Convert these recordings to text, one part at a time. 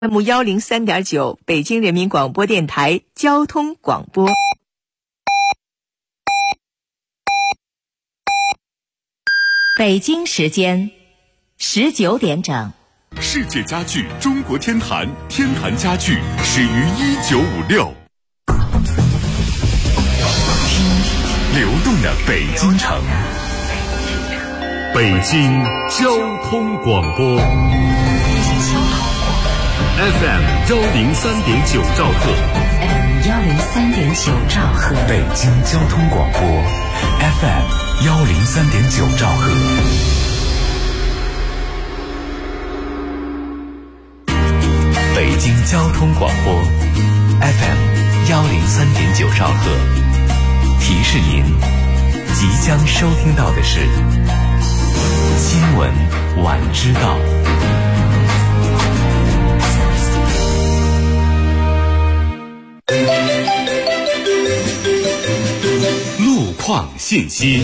FM103.9，北京人民广播电台交通广播。 北京时间19点整。 世界家具中国天坛，天坛家具始于1956。流动的北京城，北京交通广播 FM103.9兆赫 103.9兆赫， 北京交通广播 FM103.9兆赫。北京交通广播 FM103.9兆赫，提示您即将收听到的是新闻晚知道。路况信息，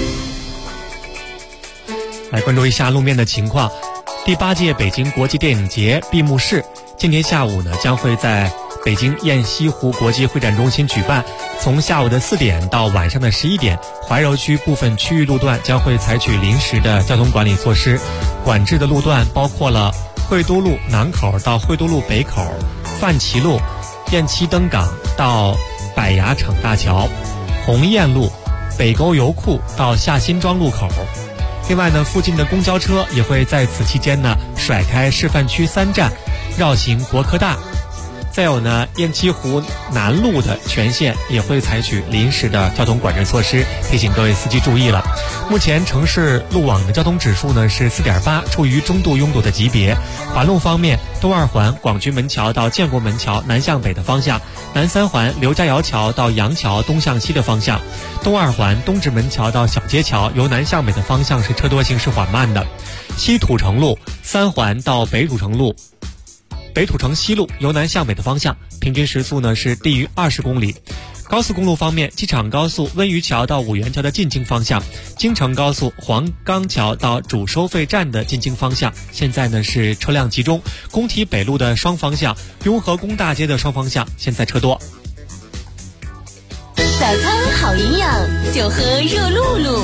来关注一下路面的情况。第8届北京国际电影节闭幕式今天下午呢将会在北京雁西湖国际会展中心举办，从下午的4点到晚上的11点，怀柔区部分区域路段将会采取临时的交通管理措施。管制的路段包括了惠都路南口到惠都路北口、范齐路、雁栖登港到柏崖厂大桥、鸿雁路、北沟油库到下辛庄路口。另外呢，附近的公交车也会在此期间呢甩开示范区3站，绕行国科大。再有呢，雁栖湖南路的全线也会采取临时的交通管制措施，提醒各位司机注意了。目前城市路网的交通指数呢是 4.8， 处于中度拥堵的级别。环路方面，东2环广渠门桥到建国门桥南向北的方向，南3环刘家窑桥到杨桥东向西的方向，东2环东直门桥到小街桥由南向北的方向是车多行驶缓慢的。西土城路3环到北土城西路由南向北的方向，平均时速呢是低于20公里。高速公路方面，机场高速温榆桥到五原桥的进京方向，京承高速黄冈桥到主收费站的进京方向，现在呢是车辆集中。工体北路的双方向，雍和宫大街的双方向现在车多。 早餐好营养，就喝热露露。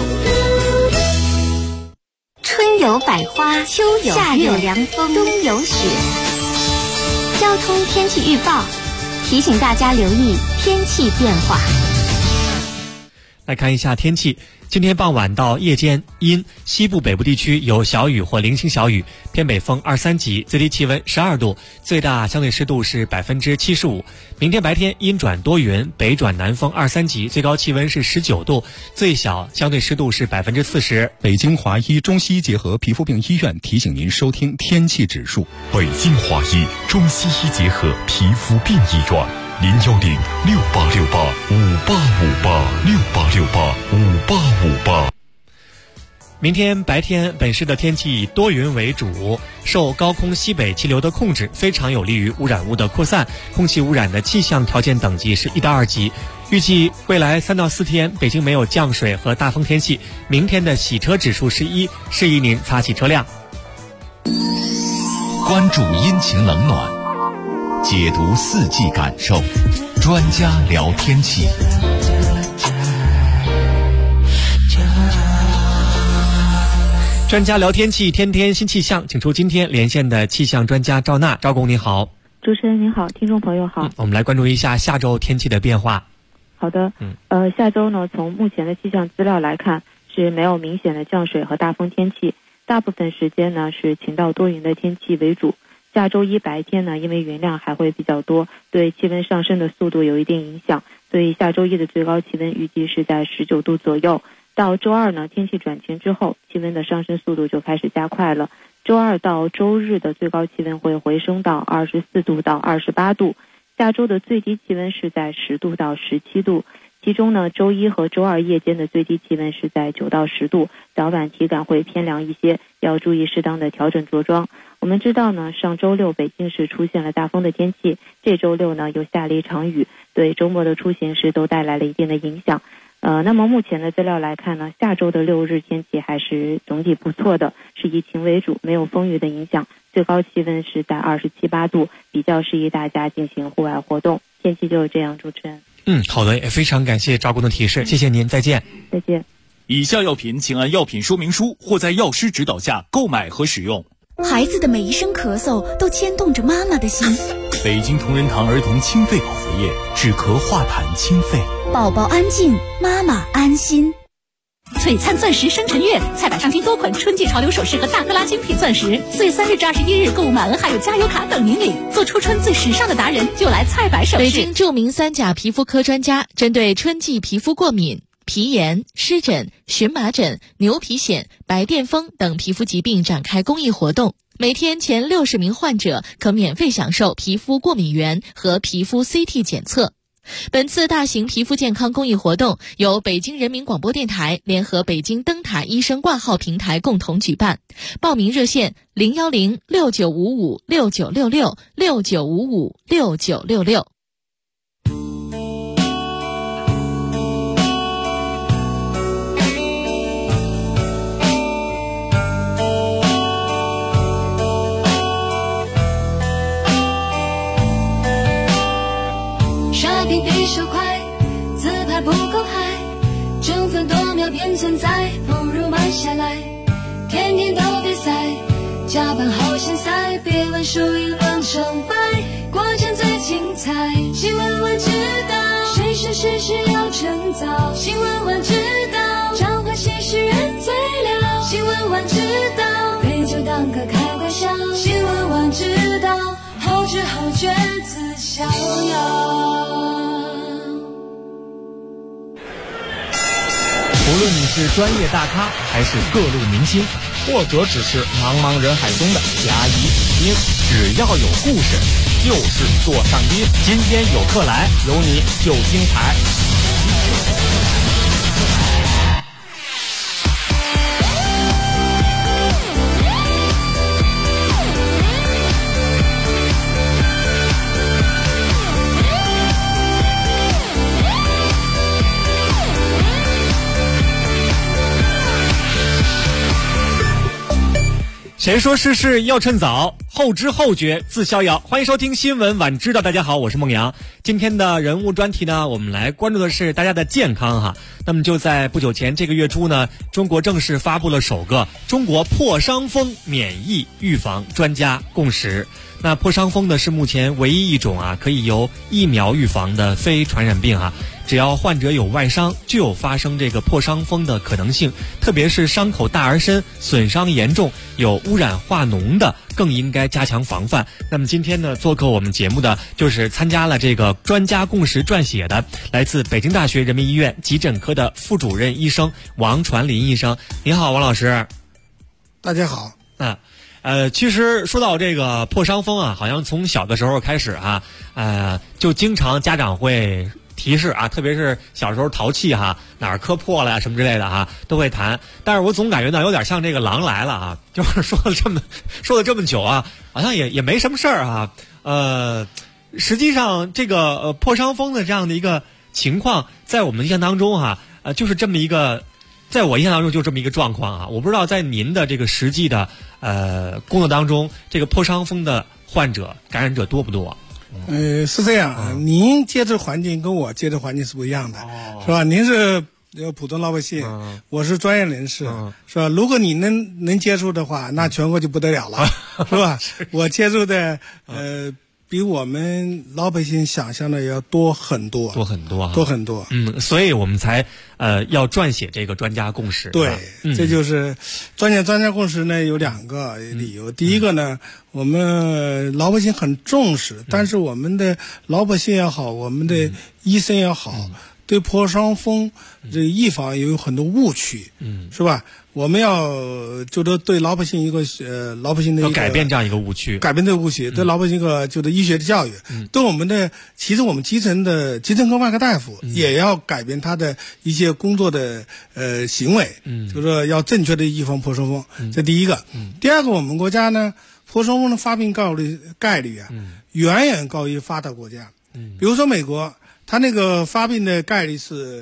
春有百花，秋有夏有凉风，冬有雪。交通天气预报提醒大家留意天气变化。 来看一下天气，今天傍晚到夜间阴，西部北部地区有小雨或零星小雨，偏北风2、3级，最低气温12度，最大相对湿度是75%。明天白天阴转多云，北转南风2、3级，最高气温是19度，最小相对湿度是40%。 北京华医中西医结合皮肤病医院提醒您收听天气指数。 北京华医中西医结合皮肤病医院，010-6868-5858，6868-5858。 明天白天本市的天气以多云为主，受高空西北气流的控制，非常有利于污染物的扩散，空气污染的气象条件等级是1到2级。预计未来3到4天北京没有降水和大风天气，明天的洗车指数是1，适宜您擦洗车辆。 关注阴晴冷暖，解读四季感受，专家聊天气。 专家聊天气，天天新气象，请出今天连线的气象专家赵娜。赵工你好。 主持人您好，听众朋友好。 我们来关注一下下周天气的变化。 好的，下周呢，从目前的气象资料来看，是没有明显的降水和大风天气，大部分时间呢是晴到多云的天气为主。下周一白天呢，因为云量还会比较多，对气温上升的速度有一定影响，所以下周一的最高气温预计是在19度左右。到周二呢，天气转晴之后，气温的上升速度就开始加快了。周二到周日的最高气温会回升到24度到28度，下周的最低气温是在10度到17度。其中呢，周一和周二夜间的最低气温是在9到10度，早晚体感会偏凉一些，要注意适当的调整着装。我们知道呢，上周六北京市出现了大风的天气，这周六呢又下了一场雨，对周末的出行是都带来了一定的影响。 那么目前的资料来看呢，下周的6日天气还是总体不错的，是以晴为主，没有风雨的影响，最高气温是在27、8度，比较适宜大家进行户外活动。天气就是这样，主持人。 好的，也非常感谢赵工的提示，谢谢您，再见。 再见。 以下药品请按药品说明书或在药师指导下购买和使用。 孩子的每一声咳嗽都牵动着妈妈的心。 北京同仁堂儿童清肺口服液，止咳化痰清肺。 宝宝安静，妈妈安心。璀璨钻石生辰月，菜百上新多款春季潮流首饰和大克拉精品钻石，4月3日至21日购物满额还有加油卡等您领。做初春最时尚的达人，就来菜百首饰。 北京著名3甲皮肤科专家针对春季皮肤过敏、皮炎、湿疹、荨麻疹、牛皮癣、白癜风等皮肤疾病展开公益活动，每天前60名患者可免费享受皮肤过敏原和皮肤 CT 检测。本次大型皮肤健康公益活动由北京人民广播电台联合北京灯塔医生挂号平台共同举办，报名热线010-6955-6966 刷屏比手快，自拍不够嗨，争分夺秒便存在，不如慢下来，天天都比赛，加班好现赛，别问输赢论成败，过程最精彩。新闻晚知道，谁是事实要趁早，新闻晚知道，常欢喜事人最了，新闻晚知道，陪酒当歌开玩笑，新闻晚知道，后知后觉自逍遥。 无论你是专业大咖，还是各路明星，或者只是茫茫人海中的甲乙丙丁，只要有故事，就是座上宾。今天有客来，有你就精彩。 谁说事事要趁早，后知后觉自逍遥。欢迎收听新闻晚知道，大家好，我是孟阳。今天的人物专题呢，我们来关注的是大家的健康哈。那么就在不久前，这个月初呢，中国正式发布了首个中国破伤风免疫预防专家共识。那破伤风呢是目前唯一一种可以由疫苗预防的非传染病只要患者有外伤，就有发生这个破伤风的可能性，特别是伤口大而深、损伤严重、有污染化脓的，更应该加强防范。那么今天呢，做客我们节目的就是参加了这个专家共识撰写的，来自北京大学人民医院急诊科的副主任医生王传林医生。你好，王老师。 大家好。 其实说到这个破伤风好像从小的时候开始就经常家长会提示特别是小时候淘气哪儿磕破了什么之类的都会谈。但是我总感觉呢有点像这个狼来了就是说了这么久好像也没什么事儿实际上这个破伤风的这样的一个情况，在我们印象当中就是这么一个。在我印象当中就这么一个状况我不知道在您的这个实际的工作当中，这个破伤风的患者感染者多不多？ 是这样您接触环境跟我接触环境是不一样的是吧？您是普通老百姓我是专业人士是吧？如果你能接触的话，那全国就不得了了是吧？我接触的比我们老百姓想象的要多很多，多很多。 所以我们才要撰写这个专家共识。 对，这就是专家共识呢，有2个理由。第一个呢，我们老百姓很重视，但是我们的老百姓也好，我们的医生也好，对破伤风这个预防也有很多误区，是吧？我们要就是对老百姓一个老百姓的一个改变这样一个误区， 对老百姓一个就是医学的教育，对我们的其实我们基层科外科大夫也要改变他的一些工作的行为，就是说要正确的预防破伤风，这第一个。第二个，我们国家呢破伤风的发病概率远远高于发达国家，比如说美国，它那个发病的概率是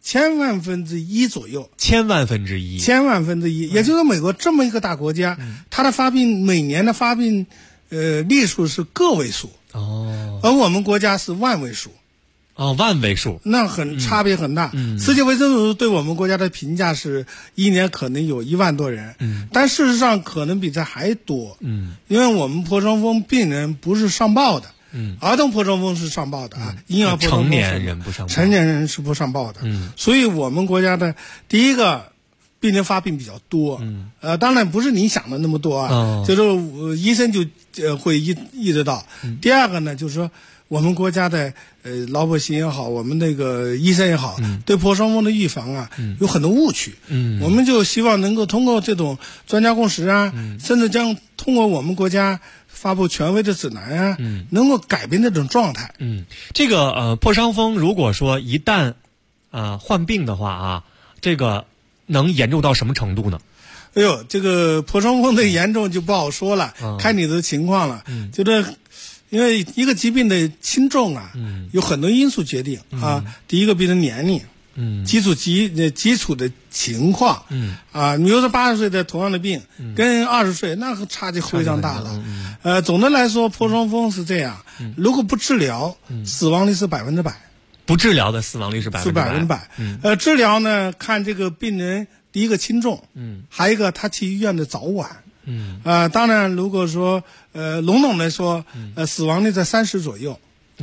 千万分之一左右， 千万分之一， 也就是美国这么一个大国家，它的每年的发病例数是个位数，而我们国家是万位数。 万位数， 那差别很大。世界卫生组织对我们国家的评价是一年可能有1万多人，但事实上可能比这还多。因为我们破伤风病人不是上报的，儿童破伤风是上报的啊，婴儿破伤风成年人不上报， 成年人是不上报的。所以我们国家的第一个病人发病比较多，当然不是你想的那么多啊，就是医生就会意识到。第二个呢，就是说我们国家的老百姓也好，我们那个医生也好，对破伤风的预防啊，有很多误区。我们就希望能够通过这种专家共识啊，甚至将通过我们国家发布权威的指南啊，能够改变这种状态。 这个破伤风如果说一旦患病的话啊，这个能严重到什么程度呢？ 哎呦，这个破伤风的严重就不好说了，看你的情况了。就是因为一个疾病的轻重啊，有很多因素决定啊。第一个，比如年龄，基础的情况，你比如说80岁的同样的病，跟20岁那个差距非常大了。总的来说，破伤风是这样，如果不治疗，死亡率是100%。 不治疗的死亡率是100%。 治疗呢，看这个病人第一个轻重，还有一个他去医院的早晚。当然，如果说笼统来说，死亡率在30%左右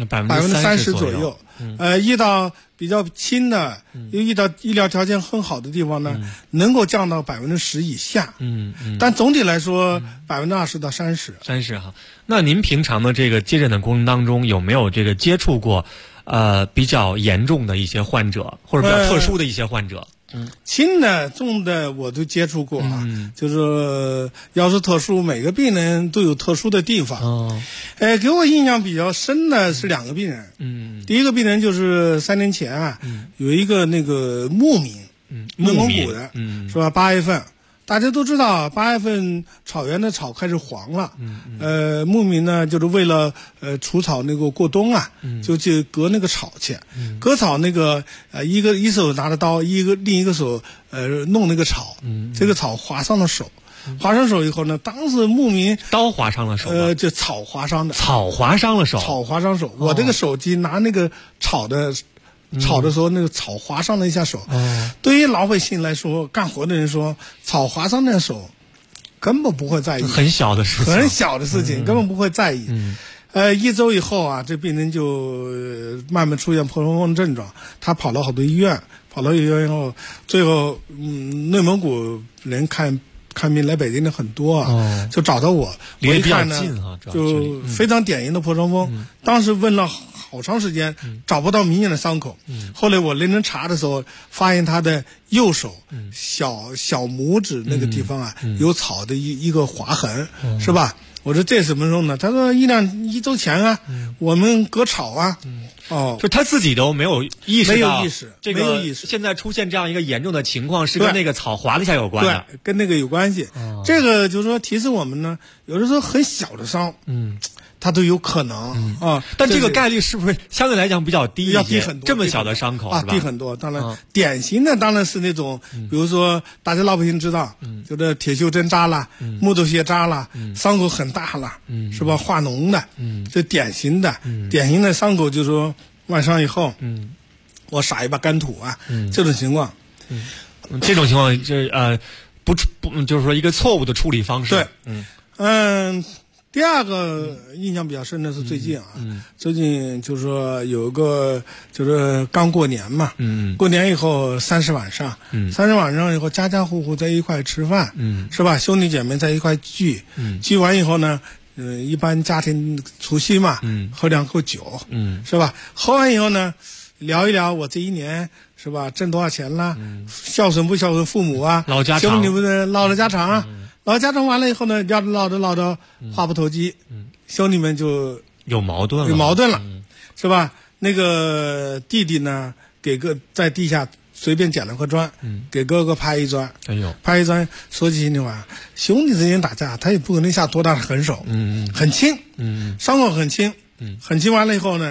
，30%左右。遇到比较轻的，又遇到医疗条件很好的地方呢，能够降到10%以下。但总体来说，20%到30% 哈。那您平常的这个接诊的过程当中，有没有这个接触过比较严重的一些患者，或者比较特殊的一些患者？ 轻的、重的我都接触过啊，就是要是特殊，每个病人都有特殊的地方。给我印象比较深的是2个病人。第一个病人就是3年前啊，有一个那个牧民，内蒙古的，是吧？8月份，大家都知道，8月份草原的草开始黄了。牧民呢，就是为了除草那个过冬啊，就去割那个草去。割草那个一手拿着刀，另一个手弄那个草，这个草划伤了手。划伤手以后呢，当时牧民刀划伤了手， 就草划伤的。 草划伤了手。 草划伤手。我这个手机拿那个炒的时候，那个草划伤了一下手。对于老百姓来说，干活的人说，草划伤的手根本不会在意， 很小的事情， 根本不会在意。1周以后啊，这病人就慢慢出现破伤风症状，他跑了好多医院，以后，最后内蒙古人看病来北京的很多啊，就找到我一看呢，就非常典型的破伤风。当时问了好长时间，找不到明显的伤口。后来我认真查的时候，发现他的右手小拇指那个地方啊，有草的一个划痕，是吧？我说这什么时候呢？他说1周前啊，我们割草啊。 就他自己都没有意识到， 没有意识。 现在出现这样一个严重的情况，是跟那个草划了一下有关的， 对，跟那个有关系。这个就是说提示我们呢，有的时候很小的伤，它都有可能啊。 但这个概率是不是相对来讲比较低一些？ 要低很多。 这么小的伤口啊，低很多。当然，典型的当然是那种，比如说大家老百姓知道，就是铁锈针扎了，木头屑扎了，伤口很大了，是吧？化脓的，这典型的伤口就是说外伤以后，我撒一把干土啊，这种情况， 这种情况不就是说一个错误的处理方式。 对，第二个印象比较深的是最近啊，最近就是说有一个就是刚过年嘛，过年以后30晚上以后家家户户在一块吃饭，是吧？兄弟姐妹在一块聚完以后呢，一般家庭除夕嘛，喝2口酒，是吧？喝完以后呢，聊一聊我这一年是吧，挣多少钱啦，孝顺不孝顺父母啊，兄弟们唠了家常啊。唠家常完了以后呢，唠着话不投机，兄弟们就有矛盾了， 是吧？那个弟弟呢，在地下随便捡了块砖，给哥哥拍一砖，拍一砖。说起心里话，兄弟之间打架，他也不可能下多大的狠手，很轻，伤口很轻，很轻完了以后呢，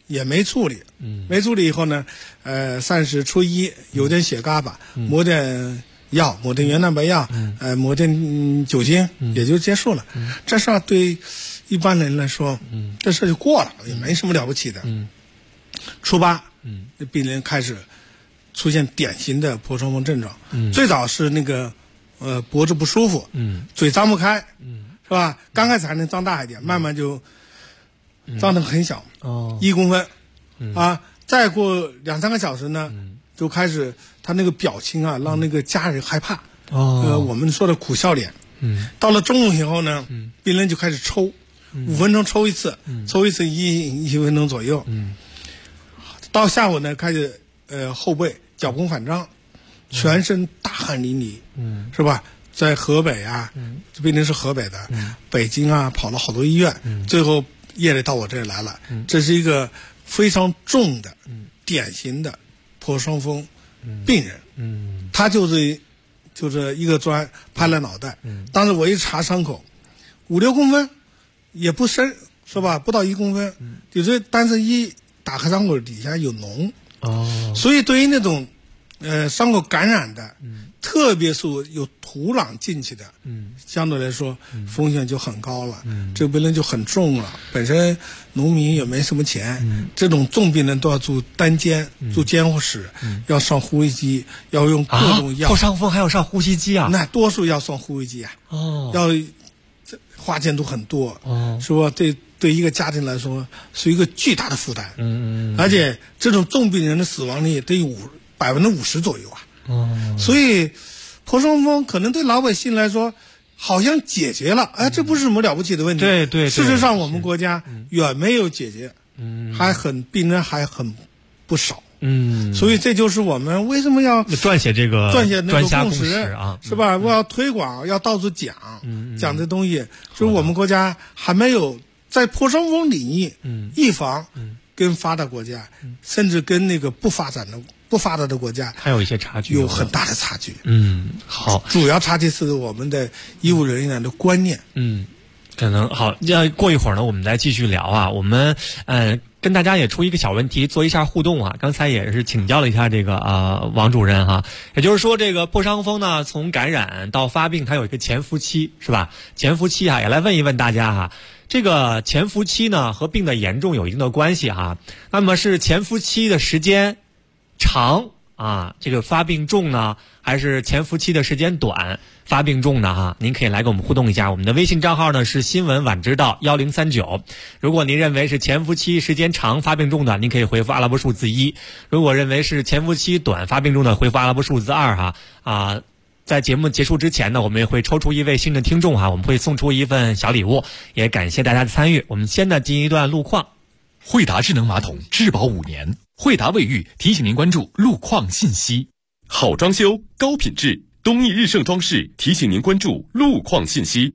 也没处理，没处理以后呢，30初1有点血疙瘩，抹点药，抹点原蛋白药，抹点酒精，也就结束了。这事儿对一般人来说，这事就过了，也没什么了不起的。初8，病人开始出现典型的破伤风症状。最早是那个脖子不舒服，嘴张不开，是吧？刚开始还能张大一点，慢慢就张得很小，1公分，再过2-3个小时呢，就开始他那个表情啊，让那个家人害怕。我们说的苦笑脸。到了中午以后呢，病人就开始抽，5分钟抽一次，抽一次1分钟左右。到下午呢，开始后背脚弓反张，全身大汗淋漓，是吧？在河北啊，这病人是河北的，北京啊跑了好多医院，最后夜里到我这里来了。这是一个非常重的、典型的破伤风病人，他就是一个砖拍了脑袋。当时我一查伤口，5-6公分，也不深，是吧？不到1公分，但是一打开伤口底下有脓。所以对于那种伤口感染的，特别是有土壤进去的，相对来说风险就很高了，这个病人就很重了。本身农民也没什么钱，这种重病人都要住单间，住监护室，要上呼吸机，要用各种药。 破伤风还要上呼吸机啊？ 那多数要上呼吸机啊。要花钱都很多，是吧？对一个家庭来说是一个巨大的负担。而且这种重病人的死亡率得有50%左右啊。所以破伤风可能对老百姓来说好像解决了，这不是什么了不起的问题。对，事实上我们国家远没有解决，病人还很不少。所以这就是我们为什么要撰写那个共识啊， 是吧？我要推广，要到处讲这东西。就是我们国家还没有在破伤风领域，预防跟发达国家，甚至跟那个不发达的国家还有一些差距， 有很大的差距。 好， 主要差距是我们的医务人员的观念。 可能好，要过一会儿呢，我们再继续聊啊。我们跟大家也出一个小问题，做一下互动啊。刚才也是请教了一下这个王主任哈，也就是说这个破伤风呢，从感染到发病，它有一个潜伏期，是吧？潜伏期也来问一问大家哈。这个潜伏期呢和病的严重有一定的关系哈。那么是潜伏期的时间长这个发病重呢，还是潜伏期的时间短发病重呢哈？您可以来跟我们互动一下。我们的微信账号呢是新闻晚知道1039。如果您认为是潜伏期时间长发病重的，您可以回复阿拉伯数字1；如果认为是潜伏期短发病重的，回复阿拉伯数字2哈。在节目结束之前呢，我们也会抽出一位新的听众哈，我们会送出一份小礼物，也感谢大家的参与。我们先呢进一段路况。 惠达智能马桶质保5年，惠达卫浴提醒您关注路况信息。好装修高品质，东义日盛装饰提醒您关注路况信息。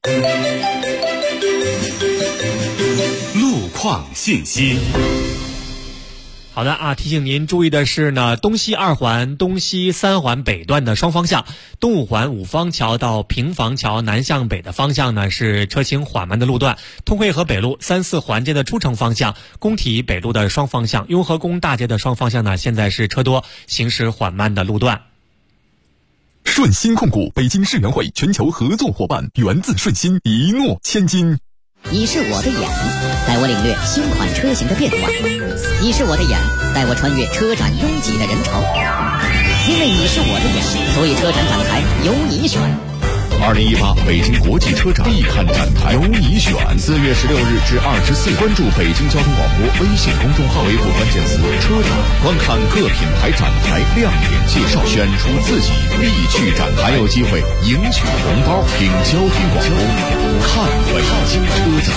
路况信息。 好的提醒您注意的是呢，东西2环、东西3环北段的双方向，东5环五方桥到平房桥南向北的方向呢是车行缓慢的路段，通惠河北路3、4环街的出城方向，工体北路的双方向，雍和宫大街的双方向呢现在是车多，行驶缓慢的路段。 顺鑫控股北京世园会全球合作伙伴，源自顺鑫，一诺千金。 你是我的眼，带我领略新款车型的变化；你是我的眼，带我穿越车展拥挤的人潮。因为你是我的眼，所以车展展台由你选。 2018北京国际车展必看展台，由你选。4月16日至24，关注北京交通广播微信公众号，回复关键词“车展”，观看各品牌展台亮点介绍，选出自己必去展台，还有机会赢取红包。听交通广播，看北京车展。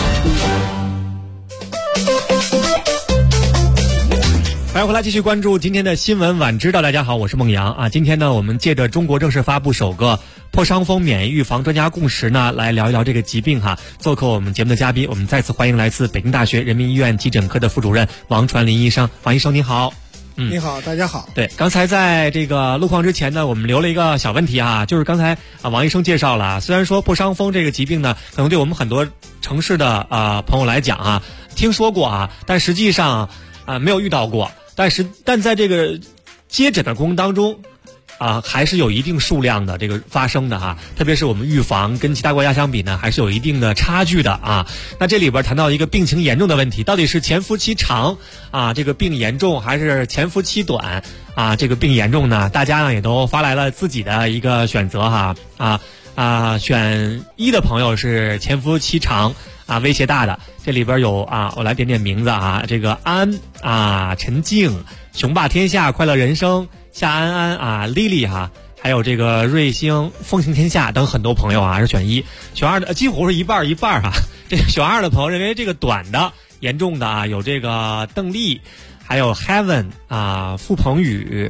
欢迎回来，继续关注今天的新闻晚知道。大家好，我是孟阳今天呢，我们借着中国正式发布首个破伤风免疫预防专家共识呢，来聊一聊这个疾病做客我们节目的嘉宾，我们再次欢迎来自北京大学人民医院急诊科的副主任王传林医生。王医生您好。 你好，大家好。 对，刚才在这个路况之前呢，我们留了一个小问题就是刚才王医生介绍了，虽然说破伤风这个疾病呢，可能对我们很多城市的朋友来讲听说过但实际上没有遇到过，但在这个接诊的过程当中还是有一定数量的这个发生的哈，特别是我们预防跟其他国家相比呢，还是有一定的差距的啊。那这里边谈到一个病情严重的问题，到底是潜伏期长这个病严重，还是潜伏期短这个病严重呢？大家呢也都发来了自己的一个选择哈选一的朋友是潜伏期长威胁大的，这里边有我来点点名字这个安陈静、雄霸天下、快乐人生、夏安安Lily 还有这个瑞星、风行天下等很多朋友是选一，选二的几乎是一半一半这个选二的朋友认为这个短的严重的有这个邓丽，还有 Heaven 付鹏宇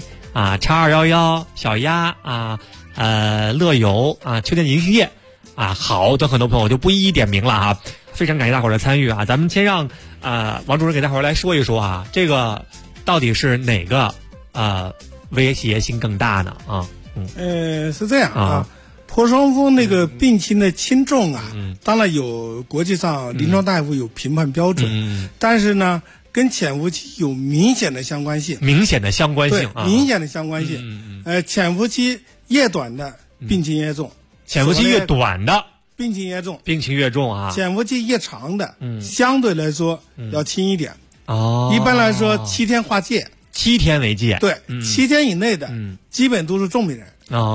X211小鸭乐游秋天银须叶好等很多朋友，我就不一一点名了非常感谢大伙儿的参与咱们先让王主任给大伙儿来说一说这个到底是哪个威胁性更大呢是这样破伤风那个病情的轻重当然有国际上临床大夫有评判标准，但是呢跟潜伏期有明显的相关性， 对，明显的相关性潜伏期越短的病情越重， 潜伏期越短的病情越重， 潜伏期越长的相对来说要轻一点一般来说7天划界 ，7天为界， 对，7天以内的基本都是重病人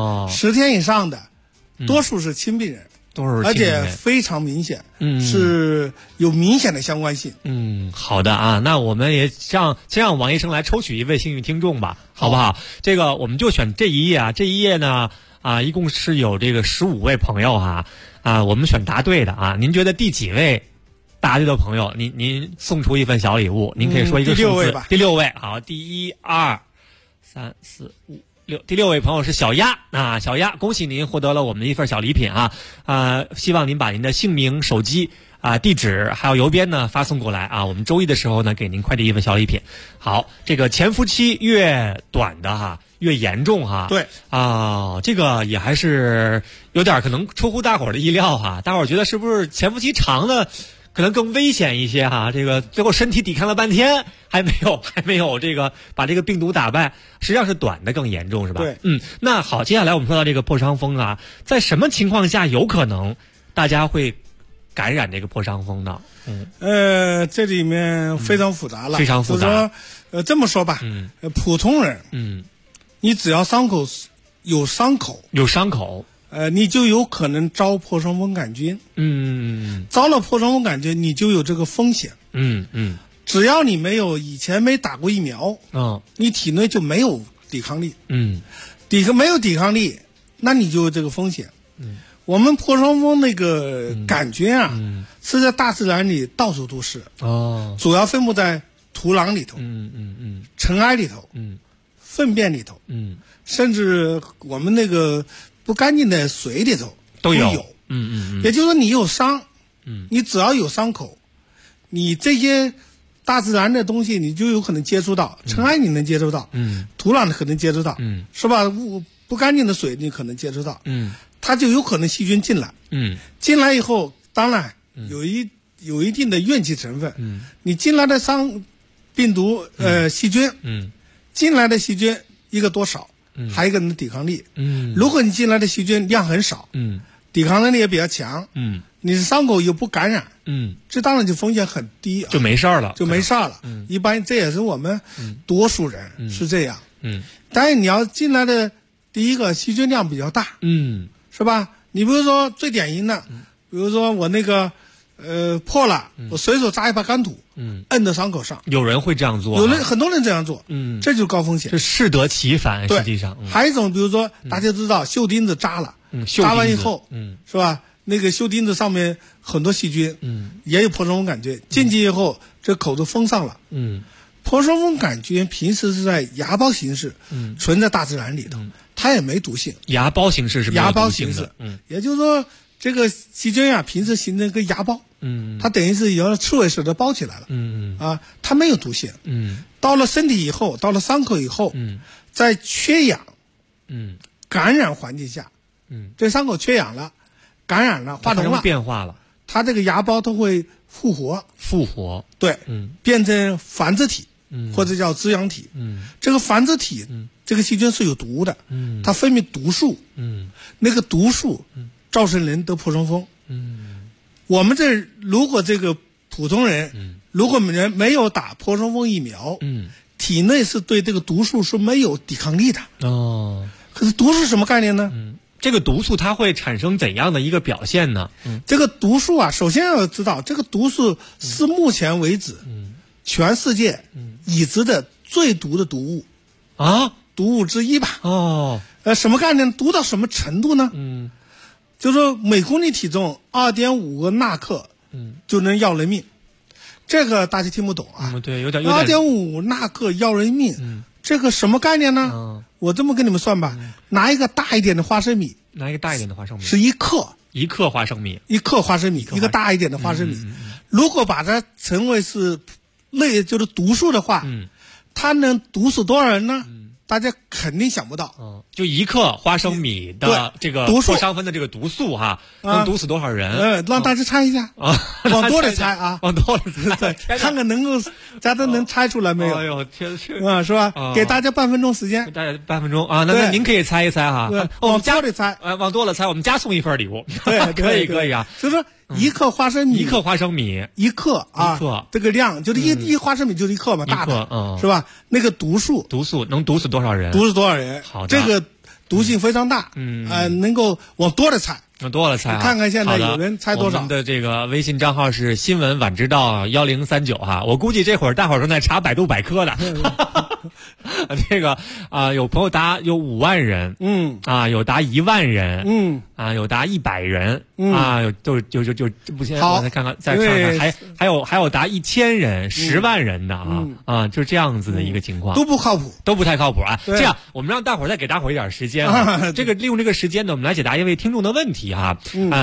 10天以上的多数是轻病人，而且非常明显是有明显的相关性好的那我们也先让王医生来抽取一位幸运听众吧，好不好？这个我们就选这一页这一页呢一共是有这个15位朋友我们选答对的您觉得第几位答对的朋友您送出一份小礼物，您可以说一个数字，第六位好，第1、2、3、4、5、6，第6位朋友是小鸭小鸭，恭喜您获得了我们一份小礼品希望您把您的姓名、手机地址还有邮编呢发送过来我们周一的时候呢给您快递一份小礼品。好，这个潜伏期越短的越严重对这个也还是有点可能出乎大伙儿的意料大伙儿觉得是不是潜伏期长的可能更危险一些这个最后身体抵抗了半天还没有这个把这个病毒打败，实际上是短的更严重是吧？ 对， 那好，接下来我们说到这个破伤风在什么情况下有可能大家会感染这个破伤风呢？ 这里面非常复杂了， 非常复杂。 这么说吧，普通人，你只要有伤口，你就有可能招破伤风杆菌。招了破伤风杆菌，你就有这个风险。只要你以前没打过疫苗，你体内就没有抵抗力。没有抵抗力，那你就有这个风险。我们破伤风那个杆菌是在大自然里到处都是主要分布在土壤里头，尘埃里头，粪便里头，甚至我们那个不干净的水里头都有。也就是说你有伤，你只要有伤口，你这些大自然的东西你就有可能接触到，尘埃你能接触到，土壤可能接触到，是吧？不干净的水你可能接触到，它就有可能细菌进来，进来以后当然有一定的怨气成分，你进来的病毒细菌，进来的细菌一个多少，还有一个你的抵抗力，如果你进来的细菌量很少，抵抗能力也比较强，你的伤口又不感染，这当然就风险很低， 就没事了， 一般这也是我们多数人是这样，但是你要进来的第一个细菌量比较大，是吧？你比如说最典型的，比如说我那个破了，我随手扎一把干土，摁在伤口上， 有人会这样做， 很多人这样做，这就是高风险， 这适得其反。实际上， 还有一种，比如说大家知道锈钉子扎了，扎完以后，是吧？那个锈钉子上面很多细菌，也有破伤风杆菌，进去以后这口子封上了，破伤风杆菌平时是在芽孢形式，存在大自然里头，它也没毒性。 芽孢形式是没有毒性的， 也就是说这个细菌平时形成一个芽孢，它等于是有刺猬似的包起来了，它没有毒性，到了身体以后，到了伤口以后，在缺氧，感染环境下，这伤口缺氧了，感染了，化脓了， 变化了， 它这个芽孢都会复活， 对， 变成繁殖体， 或者叫滋养体。这个繁殖体，这个细菌是有毒的，它分泌毒素，那个毒素造成人得破伤风。我们这如果这个普通人，如果人没有打破伤风疫苗，体内是对这个毒素是没有抵抗力的。可是毒素什么概念呢？ 这个毒素它会产生怎样的一个表现呢？ 这个毒素啊，首先要知道，这个毒素是目前为止，全世界已知的最毒的毒物啊， 毒物之一吧。什么概念？毒到什么程度呢？就是说每公斤体重2.5个纳克，就能要人命。这个大家听不懂啊？ 对，有点。 2.5纳克要人命，这个什么概念呢？我这么跟你们算吧，拿一个大一点的花生米，是1克 ，1克花生米 ，1克花生米，一个大一点的花生米。如果把它称为是就是毒素的话，它能毒死多少人呢？大家肯定想不到。 就1克花生米的这个破伤风的这个毒素哈，能毒死多少人？ 让大家猜一下啊，往多了猜啊， 往多了猜， 看看大家能猜出来没有？ 哎呦天， 是吧？给大家半分钟时间， 大家半分钟啊，那您可以猜一猜哈。 往多了猜， 往多了猜，我们加送一份礼物。 对， 可以啊。 所以说1克花生米 ，1克啊，这个量就是一花生米就是1克嘛，大的，是吧？那个毒素能毒死多少人？ 好的，这个这个毒性非常大，能够往多了猜。看看现在有人猜多少。 我们的这个微信账号是新闻晚知道1039哈，我估计这会儿大伙儿正在查百度百科的。这个有朋友答有5万人，有答1万人，有答100人，就不行，我再看看，还有答1000人、10万人的就这样子的一个情况， 都不靠谱， 都不太靠谱啊。这样，我们让大伙儿再给大伙儿一点时间，利用这个时间呢，我们来解答一位听众的问题哈。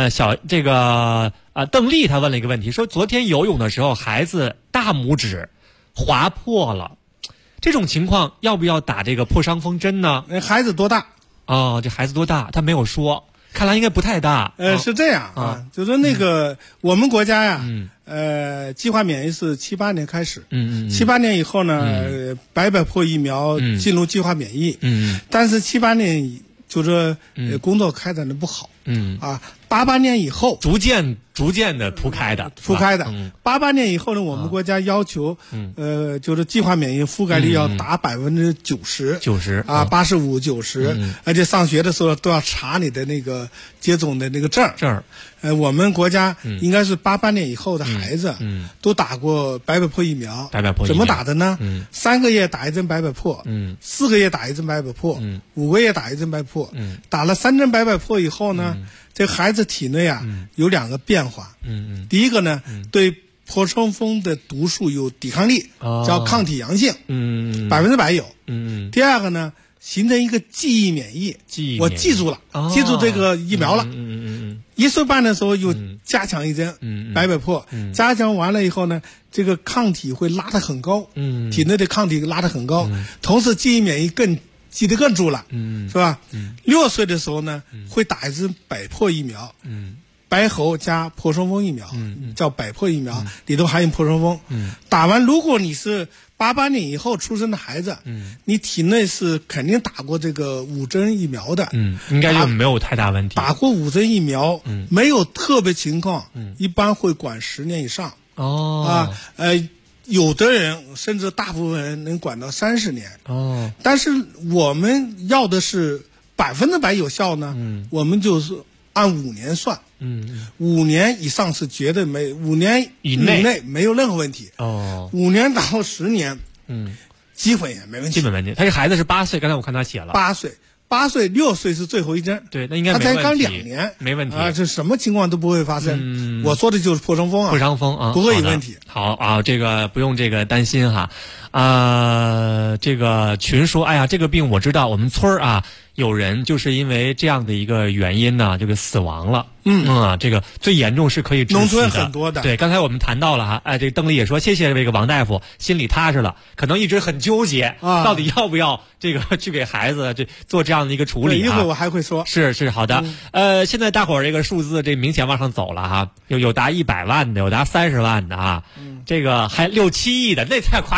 邓丽她问了一个问题，说昨天游泳的时候，孩子大拇指划破了。这种情况要不要打这个破伤风针呢？ 孩子多大？ 这孩子多大？他没有说，看来应该不太大。 是这样啊，就是说那个我们国家呀，计划免疫是78年开始，78年以后呢，白百破疫苗进入计划免疫，但是78年就是工作开展的不好，88年以后逐渐的铺开的。 88年以后呢，我们国家要求，就是计划免疫覆盖率要达90%， 85%、90%，而且上学的时候都要查你的那个接种的那个证。我们国家应该是88年以后的孩子，都打过白百破疫苗。怎么打的呢？3个月打1针白百破，4个月打1针白百破，5个月打1针白百破。打了3针白百破以后呢，这孩子体内有2个变化。第一个呢，对破伤风的毒素有抵抗力，叫抗体阳性，100%有。第二个呢，形成一个记忆免疫，我记住了，记住这个疫苗了。1岁半的时候又加强1针白百破，加强完了以后呢，这个抗体会拉得很高，体内的抗体拉得很高，同时记忆免疫记得更住了，是吧？6岁的时候呢，会打1针百破疫苗，白喉加破伤风疫苗，叫百破疫苗，里头含有破伤风。打完，如果你是88年以后出生的孩子，你体内是肯定打过这个5针疫苗的， 应该就没有太大问题。 打过5针疫苗，没有特别情况，一般会管10年以上。有的人甚至大部分人能管到30年。但是我们要的是100%有效呢，我们就是按5年算。5年以上是绝对5年以内没有任何问题。5年到10年，基本也没问题。 基本问题。他这孩子是8岁，刚才我看他写了。 8岁6岁是最后1针。 对，那应该没问题。 他才刚2年， 没问题这什么情况都不会发生。我说的就是破伤风破伤风不会有问题。 好这个不用这个担心哈。这个群说，哎呀，这个病我知道，我们村有人就是因为这样的一个原因呢，这个死亡了。这个最严重是可以致死的。 农村很多的。 对，刚才我们谈到了这个邓丽也说，谢谢这个王大夫，心里踏实了。可能一直很纠结，到底要不要这个去给孩子做这样的一个处理。 一会儿我还会说。 是好的。现在大伙儿这个数字明显往上走了哈，有达100万的，有达30万的这个还6、7亿的，那太夸张了吧？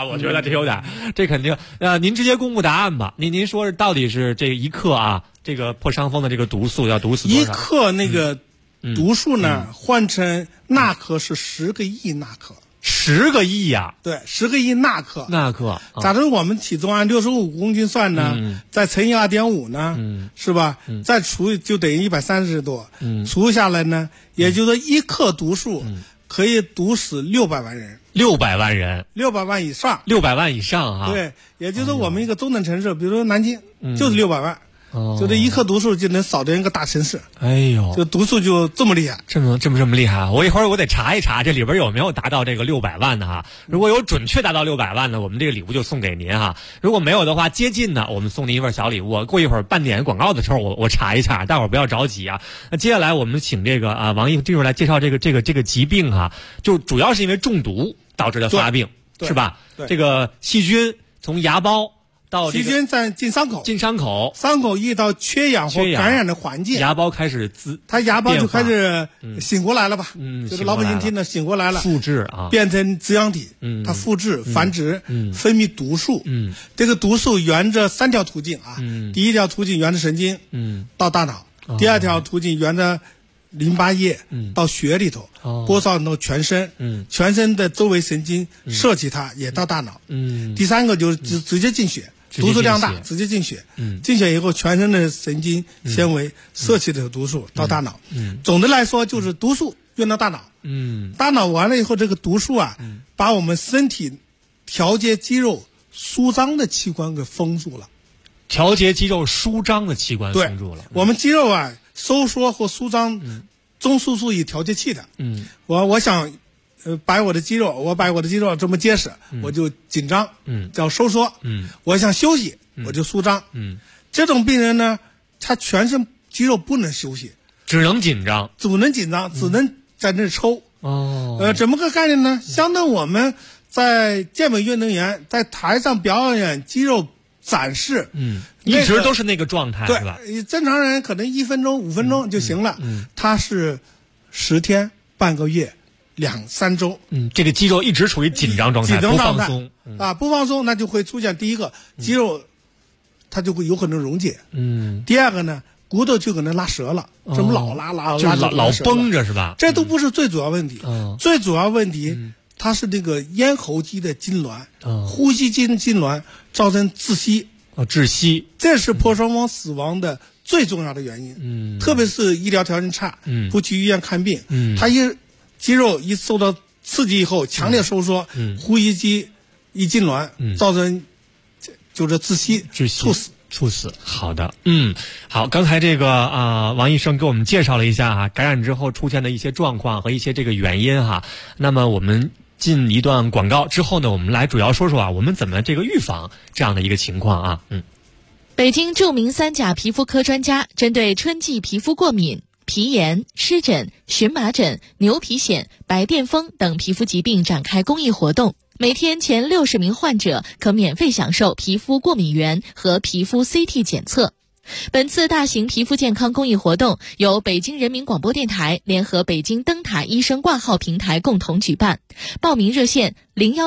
我觉得这有点，这肯定您直接公布答案吧。您说到底是这一克啊，这个破伤风的这个毒素要毒死多少？ 一克那个毒素呢，换成纳克是10个亿纳克。 10个亿呀？ 对，10个亿纳克。 纳克， 假如我们体重按65公斤算呢，再乘以2.5呢，是吧？再除就等于130多。除下来呢，也就是说1克毒素可以毒死600万人。 600万人 ，600万以上 ，600万以上啊！ 对，也就是说我们一个中等城市，比如说南京，就是600万。就这1克毒素就能扫掉一个大城市。 哎呦， 这毒素就这么厉害， 这么厉害！我一会儿我得查一查这里边有没有达到这个600万的哈。如果有准确达到600万的，我们这个礼物就送给您哈。如果没有的话，接近的我们送您一份小礼物。过一会儿半点广告的时候，我查一查，大伙儿不要着急啊。那接下来我们请这个王医这会儿来介绍这个疾病哈，就主要是因为中毒导致的发病，是吧？这个细菌从牙包。 细菌在进伤口，伤口遇到缺氧或感染的环境， 牙包开始它牙包就开始醒过来了吧？就是老百姓听的醒过来了， 复制啊， 变成滋养体，它复制繁殖，分泌毒素，这个毒素沿着3条途径啊，第一条途径沿着神经，到大脑，第二条途径沿着淋巴液到血里头，播送到全身，全身的周围神经摄取它也到大脑，第三个就是直接进血。毒素量大，直接进血，进血以后，全身的神经纤维摄取的毒素到大脑。总的来说，就是毒素运到大脑。大脑完了以后，这个毒素啊，把我们身体调节肌肉舒张的器官给封住了。 调节肌肉舒张的器官封住了。 我们肌肉啊，收缩或舒张，中枢是有调节器的。我想。摆我的肌肉这么结实，我就紧张，叫收缩。我想休息，我就舒张。这种病人呢，他全身肌肉不能休息， 只能紧张， 只能在那抽。怎么个概念呢？相当我们在健美运动员在台上表演肌肉展示， 一直都是那个状态， 对是吧？ 正常人可能1分钟、5分钟就行了，他是10天、半个月。2、3周， 这个肌肉一直处于紧张状态，不放松不放松，那就会出现第一个肌肉，它就会有可能溶解。第二个呢，骨头就可能拉折了，什么老绷着是吧？ 这都不是最主要问题，最主要问题它是这个咽喉肌的痉挛，呼吸肌的痉挛造成窒息。 窒息， 这是破伤风死亡的最重要的原因。特别是医疗条件差，不去医院看病，它肌肉一受到刺激以后，强烈收缩，呼吸肌一痉挛，造成就是窒息、 猝死。好的，好，刚才这个王医生给我们介绍了一下感染之后出现的一些状况和一些这个原因哈。那么我们进一段广告之后呢，我们来主要说说我们怎么这个预防这样的一个情况啊。 北京著名3甲皮肤科专家针对春季皮肤过敏、皮炎、湿疹、荨麻疹、牛皮癣、白癜风等皮肤疾病展开公益活动，每天前60名患者可免费享受皮肤过敏原和皮肤 CT 检测。本次大型皮肤健康公益活动由北京人民广播电台联合北京灯塔医生挂号平台共同举办，报名热线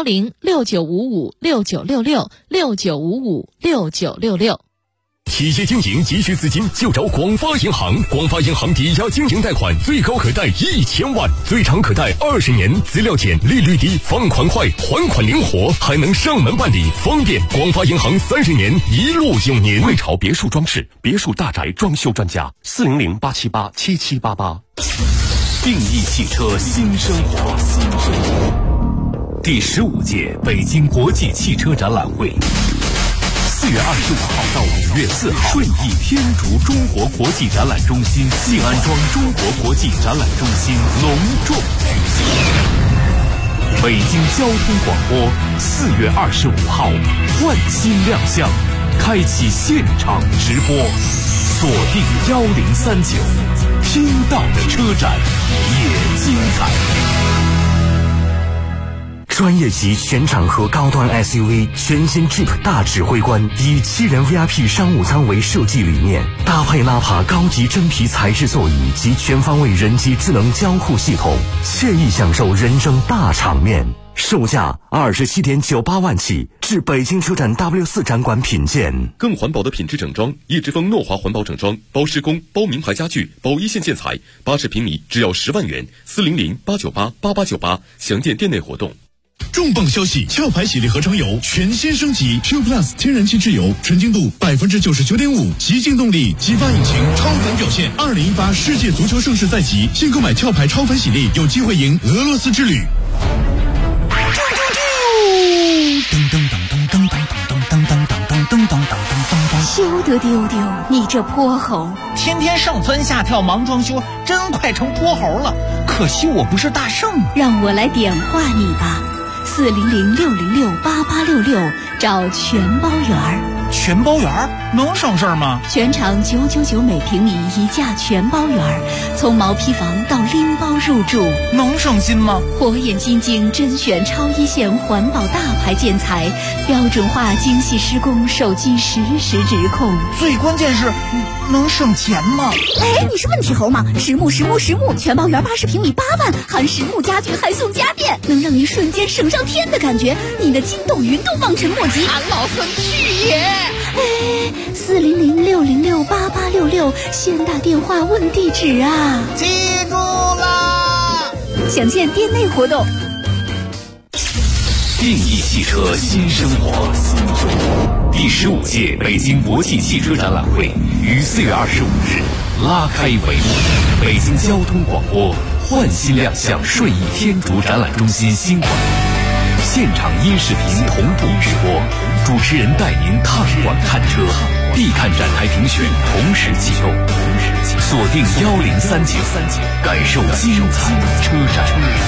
010-6955-6966，6955-6966。 企业经营急需资金就找广发银行，广发银行抵押经营贷款最高可贷1000万，最长可贷20年，资料简，利率低，放款快，还款灵活，还能上门办理，方便。广发银行30年一路有您。 汇潮别墅装饰，别墅大宅装修专家，400-878-7788。定义汽车新生活，第15届北京国际汽车展览会。4月25号到5月4号，顺义天竺中国国际展览中心静安庄中国国际展览中心隆重举行。北京交通广播4月25号换新亮相，开启现场直播，锁定1039，听到的车展也精彩。 专业级全场合高端 SUV 全新 Jeep 大指挥官，以7人 VIP 商务舱为设计理念，搭配纳帕高级真皮材质座椅及全方位人机智能交互系统，惬意享受人生大场面。 售价27.98万起，至北京车展 W4 展馆品鉴。 更环保的品质整装，叶之峰诺华环保整装，包施工、包名牌家具、包一线建材，80平米只要10万元，400-898-8898，详见店内活动。 重磅消息！壳牌洗涤合成油全新升级 ，Q Plus 天然气质油，纯净度99.5%，极净动力，激发引擎，超凡表现。2018世界足球盛世在即，新购买壳牌超凡洗涤，有机会赢俄罗斯之旅。 噔噔噔噔噔噔噔噔噔噔噔噔噔噔。 休得丢丢，你这泼猴！ 天天上蹿下跳忙装修，真快成泼猴了。可惜我不是大圣， 让我来点化你吧。400-606-8866，找全包园。 全包园能省事儿吗？ 全场999每平米一价全包园，从毛坯房到拎包入住， 能省心吗？ 火眼金睛甄选超一线环保大牌建材，标准化精细施工，手机实时直控。 最关键是能省钱吗？ 哎，你是问题猴吗？实木全包园80平米8万，含实木家具还送家电，能让你瞬间省上天的感觉，你的筋斗云都望尘莫及。 俺老孙去也！ 哎，400-606-8866，先打电话问地址啊！ 记住啦！ 详见店内活动。 定义汽车新生活，第15届北京国际汽车展览会于4月25日拉开帷幕。北京交通广播焕新亮相顺义天竺展览中心新馆，现场音视频同步直播，主持人带您踏馆看车，必看展台评选同时启动，锁定1039，感受精彩车展。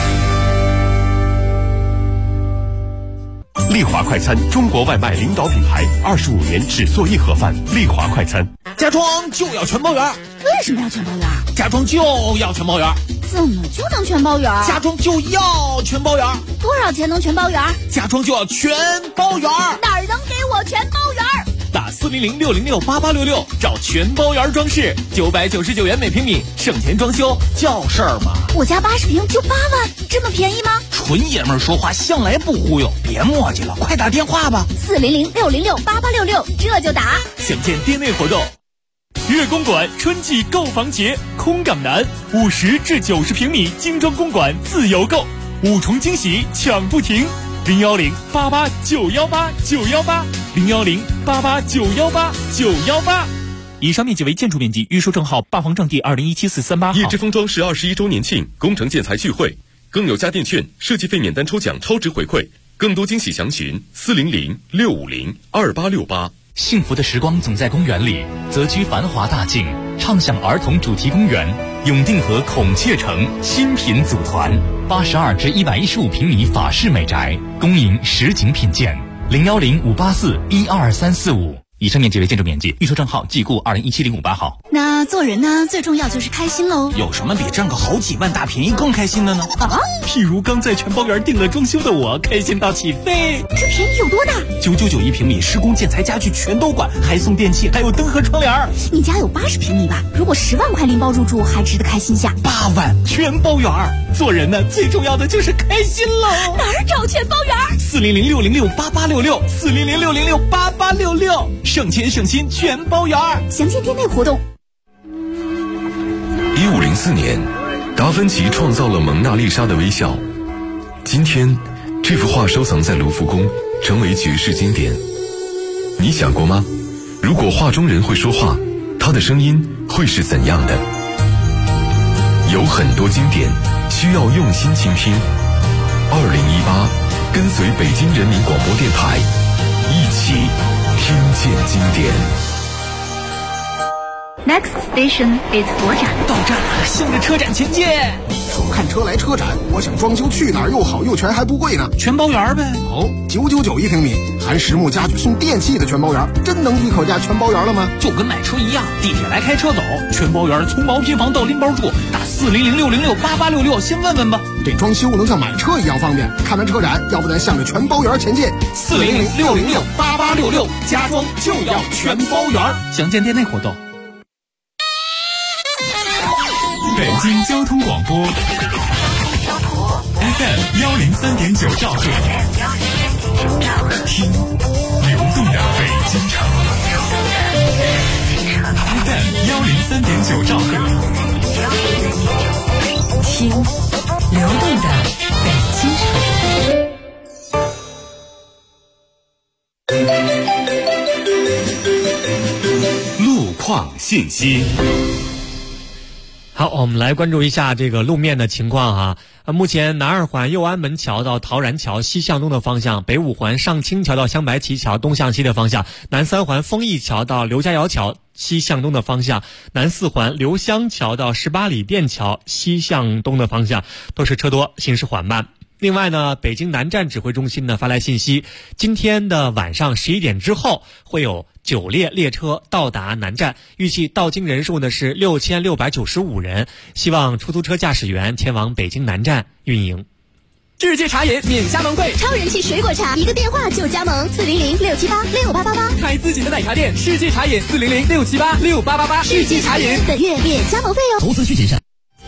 丽华快餐，中国外卖领导品牌，25年只做一盒饭。丽华快餐， 家装就要全包圆。 为什么要全包圆？ 家装就要全包圆。 怎么就能全包圆？ 家装就要全包圆。 多少钱能全包圆？ 家装就要全包圆。 哪儿能给我全包圆？ 打400-606-8866，找全包圆装饰，999元每平米，省钱装修叫事儿嘛。 我家80平就8万，这么便宜吗？ 纯爷们儿说话向来不忽悠，别磨叽了，快打电话吧。 400-606-8866，这就打。 详见店内活动。粤公馆春季购房节，空港南50至90平米精装公馆自由购，5重惊喜抢不停。010-88-918-918，010-88-918-918。以上面积为建筑面积，预售证号8房证地2017438号。 叶之峰装饰21周年庆工程建材聚会，更有家电券、设计费免单抽奖超值回馈，更多惊喜详询400-650-2868。 幸福的时光总在公园里，择居繁华大境，畅享儿童主题公园。永定河孔雀城新品组团，82至115平米法式美宅，恭迎实景品鉴。010-584-12345。以上面积为建筑面积，预售证号即故2017058号。 那做人呢，最重要就是开心喽。 有什么比挣个好几万大便宜更开心的呢？ 譬如刚在全包园订了装修的我，开心到起飞。 这便宜有多大 ？999一平米，施工建材家具全都管，还送电器，还有灯和窗帘。 你家有80平米吧？如果10万块拎包入住，还值得开心下。 8万全包园。 做人呢，最重要的就是开心喽。 哪儿找全包园 ？400-606-8866 400-606-8866，省钱省心全包圆。 详见店内活动。 1504年，达芬奇创造了蒙娜丽莎的微笑。今天，这幅画收藏在卢浮宫，成为绝世经典。你想过吗？如果画中人会说话，他的声音会是怎样的？有很多经典需要用心倾听。2018，跟随北京人民广播电台，一起听见经典。 Next station is 佛展。 到站了，向着车展前进。 说看车来车展，我想装修去哪儿又好又全还不贵呢？ 全包圆呗。 哦，999一平米，含实木家具送电器的全包圆，真能一口价全包圆了吗？ 就跟买车一样，地铁来开车走，全包圆从毛坯房到拎包住，打400-606-8866，先问问吧。 这装修能像买车一样方便。看完车展，要不咱向着全包圆前进。 400-606-8866，家装就要全包圆。详见店内活动。 北京交通广播 FM103.9兆赫，听流动的北京城。FM103.9兆赫， 听流动的北京城。 路况信息。 好，我们来关注一下这个路面的情况哈。目前南二环右安门桥到陶然桥西向东的方向，北五环上清桥到香白旗桥东向西的方向，南三环丰益桥到刘家窑桥西向东的方向，南四环刘香桥到18里店桥西向东的方向都是车多，行驶缓慢。另外呢，北京南站指挥中心呢发来信息，今天的晚上11点之后会有9列列车到达南站，预计到京人数呢是6695人，希望出租车驾驶员前往北京南站运营。 世界茶饮免加盟会， 超人气水果茶，一个电话就加盟，400-678-6888， 开自己的奶茶店，世界茶饮400-678-6888，世界茶饮本月免加盟费哦。 投资需谨慎。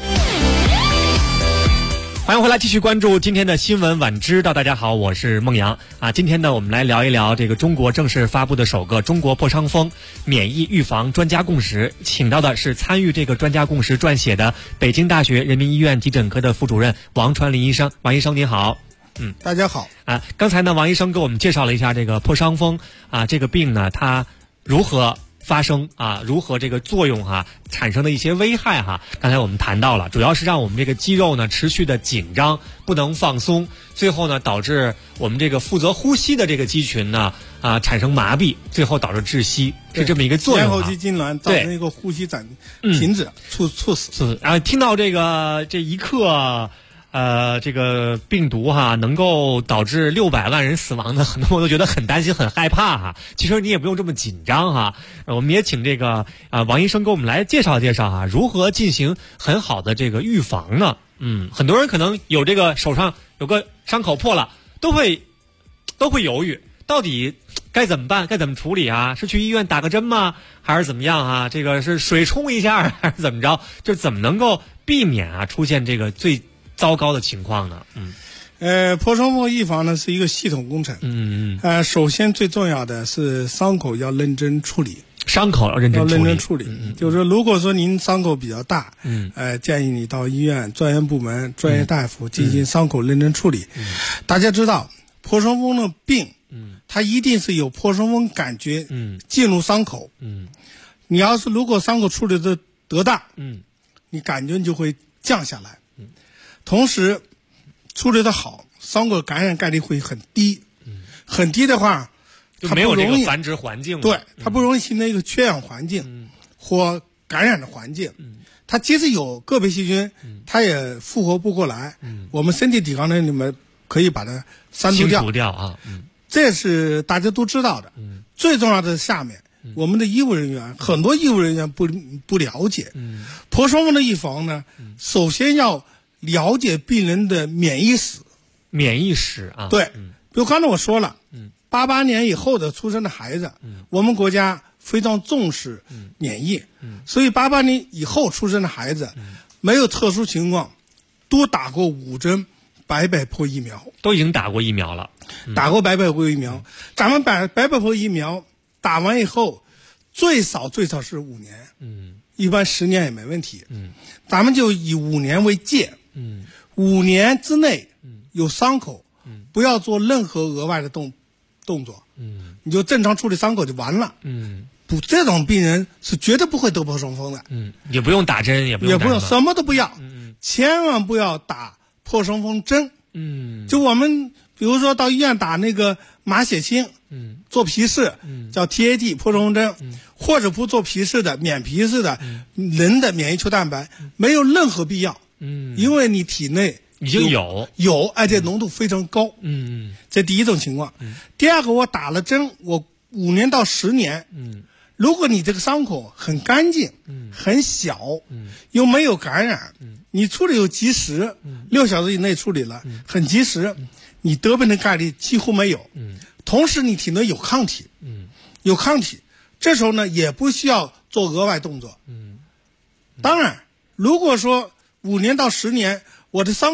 欢迎回来，继续关注今天的新闻晚知道。大家好，我是孟阳啊。今天呢，我们来聊一聊这个中国正式发布的首个中国破伤风免疫预防专家共识，请到的是参与这个专家共识撰写的北京大学人民医院急诊科的副主任王传林医生。王医生您好。 大家好啊。刚才呢，王医生给我们介绍了一下这个破伤风啊，这个病呢，它如何发生啊，如何这个作用产生的一些危害刚才我们谈到了，主要是让我们这个肌肉呢持续的紧张，不能放松，最后呢导致我们这个负责呼吸的这个肌群呢产生麻痹，最后导致窒息，是这么一个作用。 咽喉肌痉挛造成一个呼吸停止，猝死。 听到这一刻。这个病毒能够导致600万人死亡的，很多人都觉得很担心、很害怕其实你也不用这么紧张我们也请这个王医生给我们来介绍介绍如何进行很好的这个预防呢？很多人可能有这个手上有个伤口破了，都会犹豫，到底该怎么办？该怎么处理是去医院打个针吗？还是怎么样这个是水冲一下还是怎么着？就怎么能够避免出现这个最糟糕的情况呢？ 破伤风预防呢是一个系统工程。首先最重要的是伤口要认真处理。 伤口要认真处理。 就是说，如果说您伤口比较大，建议你到医院专业部门、专业大夫进行伤口认真处理。大家知道，破伤风的病，它一定是有破伤风感觉进入伤口。你要是如果伤口处理的得当，你感觉就会降下来。同时处理的好，伤口感染概率会很低。很低的话， 就没有这个繁殖环境了。 对，它不容易形成一个缺氧环境或感染的环境。它即使有个别细菌，它也复活不过来。我们身体抵抗能力里面可以把它删除掉。这是大家都知道的。最重要的是下面我们的医务人员，很多医务人员不了解。破伤风的预防呢，首先要了解病人的免疫史。对，比如刚才我说了，88年以后的出生的孩子，我们国家非常重视免疫，所以88年以后出生的孩子，没有特殊情况，都打过5针白百破疫苗， 都已经打过疫苗了。 打过白百破疫苗，咱们白百破疫苗打完以后，最少是5年，一般10年也没问题。咱们就以5年为界。5年之内有伤口，不要做任何额外的动作，你就正常处理伤口就完了。这种病人是绝对不会得破伤风的。 也不用打针，也不用什么都不要。千万不要打破伤风针。就我们比如说到医院打那个马血清，做皮试，叫 TAT 破伤风针，或者不做皮试的免皮试的人的免疫球蛋白，没有任何必要。因为你体内已经有，而且浓度非常高。这第一种情况。第二个，我打了针，我5年到10年，如果你这个伤口很干净，很小，又没有感染，你处理又及时，6小时以内处理了，很及时，你得病的概率几乎没有。同时你体内有抗体，这时候呢也不需要做额外动作。当然，如果说5年到10年我的伤口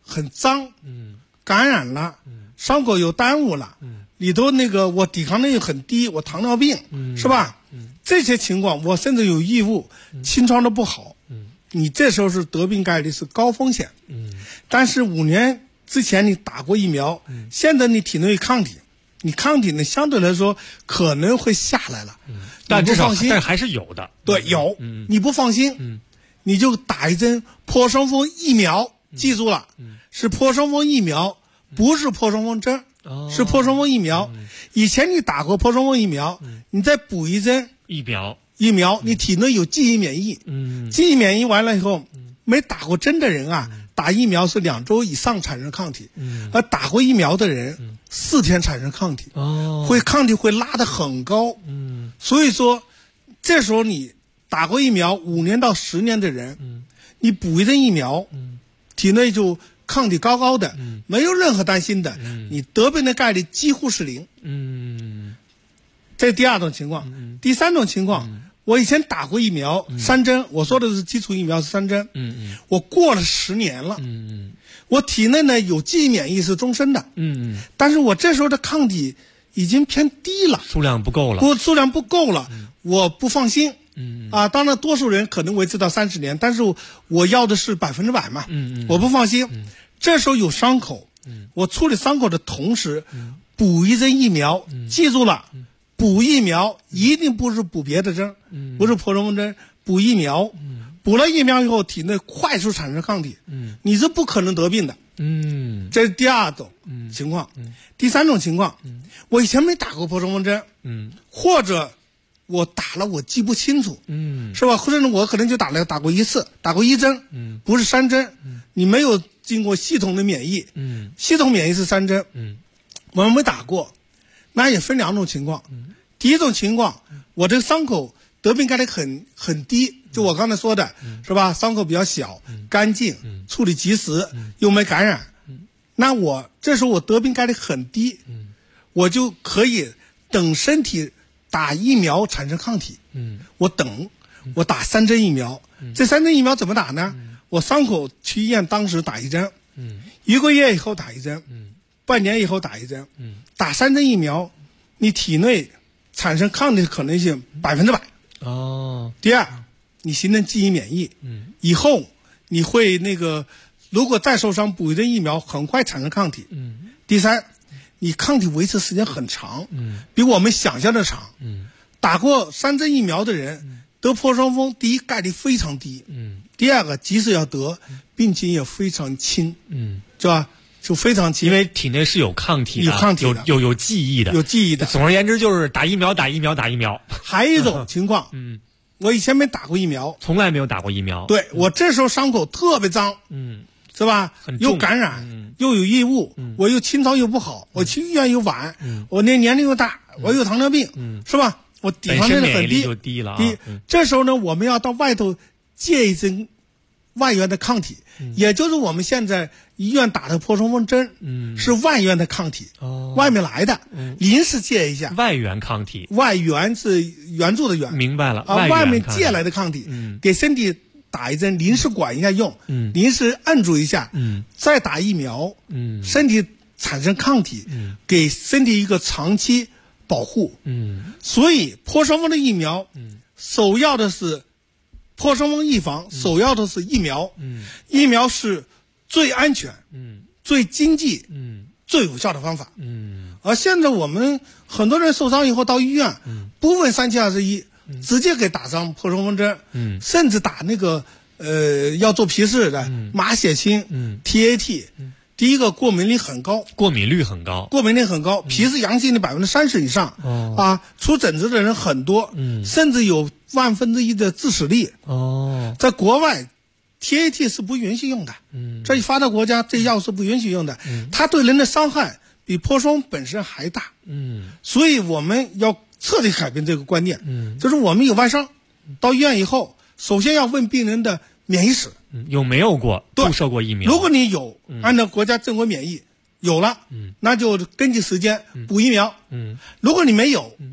很脏，感染了，伤口有耽误了，里头那个我抵抗力很低，我糖尿病，是吧？这些情况我甚至有异物，清创的不好，你这时候是得病概率是高风险。但是5年之前你打过疫苗，现在你体内有抗体，你抗体呢相对来说可能会下来了， 但至少放心， 但还是有的。 对，有，你不放心，你就打一针破伤风疫苗，记住了，是破伤风疫苗，不是破伤风针，是破伤风疫苗。以前你打过破伤风疫苗，你再补一针疫苗， 你体内有记忆免疫，记忆免疫完了以后，没打过针的人啊，打疫苗是2周以上产生抗体，而打过疫苗的人4天产生抗体，抗体会拉得很高，所以说这时候你打过疫苗5年到10年的人，你补一针疫苗，体内就抗体高高的，没有任何担心的，你得病的概率几乎是0。这是第2种情况。第3种情况，我以前打过疫苗3针，我说的是基础疫苗是3针，我过了10年了，我体内呢有记忆免疫是终身的，但是我这时候的抗体已经偏低了， 数量不够了， 我不放心。当然多数人可能维持到30年，但是我要的是100%嘛，我不放心。这时候有伤口，我处理伤口的同时，补一针疫苗，记住了，补疫苗一定不是补别的针，不是破伤风针，补疫苗，补了疫苗以后体内快速产生抗体，你是不可能得病的。这是第2种情况。第3种情况，我以前没打过破伤风针，或者我打了我记不清楚，是吧？或者我可能就打过1次，打过1针，不是3针，你没有经过系统的免疫，系统免疫是3针，我们没打过，那也分2种情况。第一种情况，我这个伤口得病概率很低，就我刚才说的，是吧？伤口比较小，干净，处理及时，又没感染，那我这时候我得病概率很低，我就可以等身体打疫苗产生抗体，我打3针疫苗，这3针疫苗怎么打呢？我伤口去医院当时打1针，1个月以后打1针，半年以后打1针，打3针疫苗，你体内产生抗体的可能性100%。第2，你形成记忆免疫，以后你会如果再受伤补一针疫苗，很快产生抗体。第3，你抗体维持时间很长，比我们想象的长。打过3针疫苗的人得破伤风，第一概率非常低，第2个即使要得，病情也非常轻，是吧？就非常轻， 因为体内是有抗体的，有记忆的， 有记忆的。 总而言之，就是打疫苗。 还有一种情况，我以前没打过疫苗， 从来没有打过疫苗。 对，我这时候伤口特别脏，是吧？又感染，又有异物，我又清创又不好，我去医院又晚，我年龄又大，我有糖尿病，是吧？我抵抗力很低，这时候呢，我们要到外头借一针外源的抗体，也就是我们现在医院打的破伤风针，是外源的抗体，外面来的，临时借一下。 外源抗体， 外源是援助的援， 明白了。 外面借来的抗体，给身体打一针，临时管一下用，临时按住一下，再打疫苗，身体产生抗体，给身体一个长期保护。所以破伤风的疫苗，首要的是破伤风预防，首要的是疫苗，疫苗是最安全，最经济，最有效的方法。而现在我们很多人受伤以后到医院，不问3七21，直接给打上破伤风针，甚至打要做皮试的马血清，TAT。第一个过敏率很高，皮试阳性的30%以上，出疹子的人很多，甚至有1/1000的致死率。在国外 TAT 是不允许用的，这发达国家这药是不允许用的，它对人的伤害比破伤本身还大。所以我们要彻底改变这个观念，就是我们有外伤到医院以后，首先要问病人的免疫史， 有没有过注射过疫苗。 如果你有，按照国家正规免疫有了，那就根据时间补疫苗。如果你没有，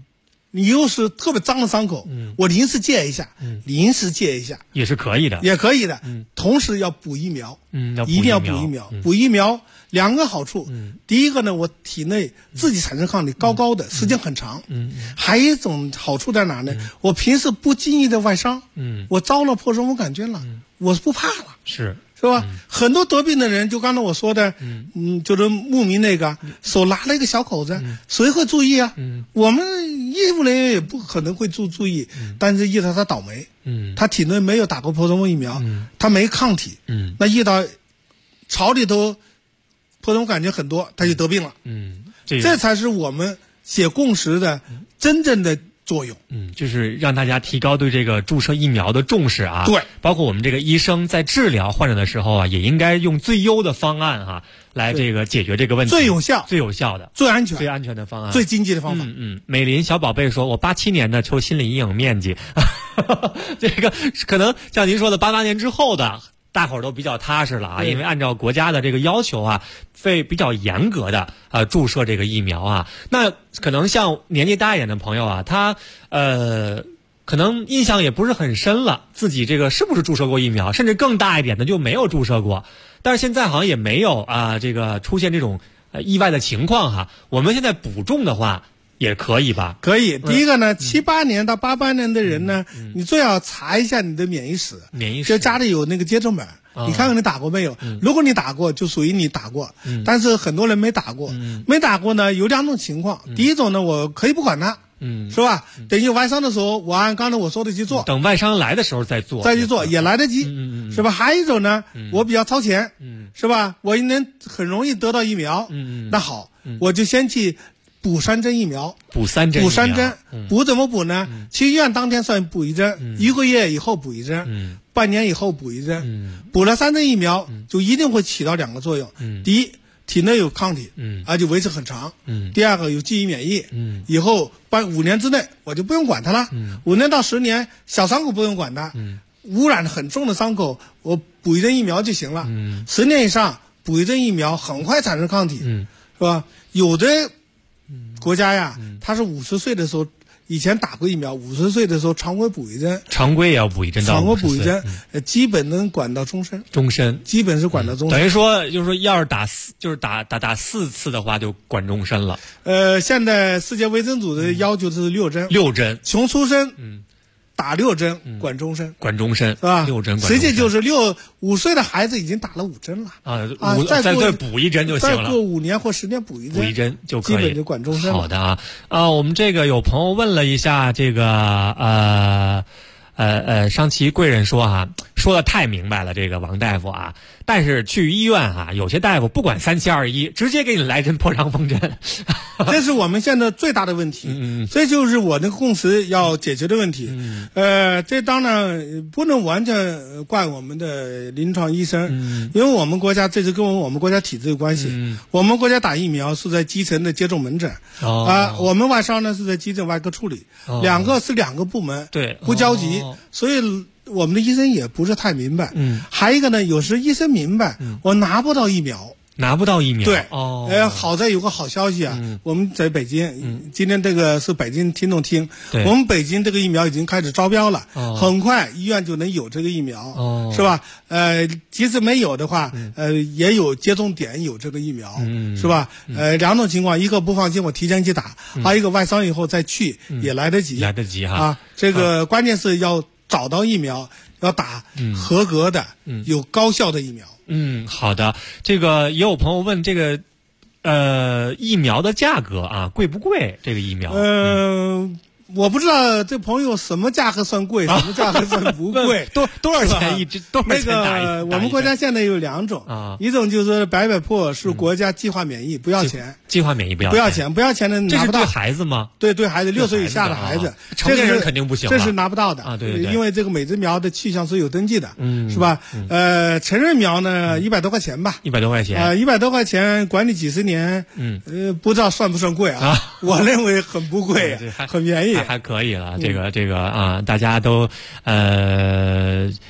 你又是特别脏的伤口，我临时戒一下， 也是可以的， 同时要补疫苗， 一定要补疫苗，补疫苗2个好处，第一个呢，我体内自己产生抗体高的，时间很长，还有一种好处在哪呢？我平时不经意的外伤，我遭了破伤风杆菌了，我不怕了， 是吧？很多得病的人，就刚才我说的，就是牧民那个手拉了一个小口子，谁会注意啊？我们医务人员也不可能会注意，但是遇到他倒霉，他体内没有打过破伤风疫苗，他没抗体，那遇到巢里头破伤风杆菌很多，他就得病了，这才是我们写共识的真正的作用。 就是让大家提高对这个注射疫苗的重视啊。 对， 包括我们这个医生在治疗患者的时候啊，也应该用最优的方案啊，来这个解决这个问题。 最有效的、 最安全的方案， 最经济的方法。 美林小宝贝说，我87年的求心理阴影面积，这个可能像您说的88年之后的。大伙儿都比较踏实了啊，因为按照国家的这个要求啊，会比较严格的注射这个疫苗啊。那可能像年纪大一点的朋友啊，他可能印象也不是很深了，自己这个是不是注射过疫苗，甚至更大一点的就没有注射过。但是现在好像也没有这个出现这种意外的情况哈。我们现在补种的话。也可以吧？ 可以。第一个呢，78年到88年的人呢，你最好查一下你的免疫史，就家里有那个接种本，你看看你打过没有。如果你打过，就属于你打过。但是很多人没打过，没打过呢，有2种情况。第一种呢，我可以不管它，是吧？等有外伤的时候，我按刚才我说的去做。 等外伤来的时候再做也来得及，是吧？还有一种呢，我比较超前，是吧？我能很容易得到疫苗，那好，我就先去。补3针疫苗， 补3针， 补怎么补呢？去医院当天算补1针，1个月以后补1针，半年以后补1针，补了3针疫苗，就一定会起到2个作用。第一，体内有抗体，而且维持很长。第二个有记忆免疫，以后5年之内我就不用管它了。5年到10年，小伤口不用管它，污染很重的伤口，我补1针疫苗就行了。10年以上补1针疫苗，很快产生抗体，是吧？有的。国家呀，他是50岁的时候，以前打过疫苗，50岁的时候常规补1针， 常规也要补1针到50岁， 常规补1针，基本能管到终身，基本是管到终身。 等于说，就是说，要是打4次的话，就管终身了。 现在世界卫生组织要求是6针 ，6针， 从出生，打6针，管终身， 是吧 ？6针， 实际就是5岁的孩子已经打了5针了再补1针就行了。 再过5年或10年补1 针就可以， 基本就管终身了。 好的我们这个有朋友问了一下这个上期贵人说说的太明白了，这个王大夫啊，但是去医院有些大夫不管3721，直接给你来针破伤风针， 这是我们现在最大的问题。这就是我那个共识要解决的问题。这当然不能完全怪我们的临床医生，因为我们国家这是跟我们国家体制有关系。我们国家打疫苗是在基层的接种门诊，我们外伤呢是在急诊外科处理，2个是2个部门， 对， 不交集，所以。我们的医生也不是太明白，还有一个呢，有时医生明白，我拿不到疫苗，对，好在有个好消息我们在北京，今天这个是北京听众听，我们北京这个疫苗已经开始招标了，很快医院就能有这个疫苗，是吧？即使没有的话，也有接种点有这个疫苗，是吧？2种情况，一个不放心我提前去打，还有一个外伤以后再去也来得及，这个关键是要找到疫苗，要打合格的、有高效的疫苗。 好的。这个也有朋友问这个疫苗的价格贵不贵？这个疫苗我不知道这朋友什么价格算贵，什么价格算不贵， 多少钱一支？多少钱打一针？ 我们国家现在有2种一种就是百破是国家计划免疫，不要钱。 计划免疫不要钱， 不要钱的拿不到。 这是对孩子吗？ 对孩子，6岁以下的孩子， 成年人肯定不行。 这是拿不到的对， 因为这个每支苗的去向是有登记的，是吧？成人苗呢100多块钱吧 ，100多块钱 ，100多块钱管理几十年，不知道算不算贵我认为很不贵，很便宜。 还可以了，这个大家都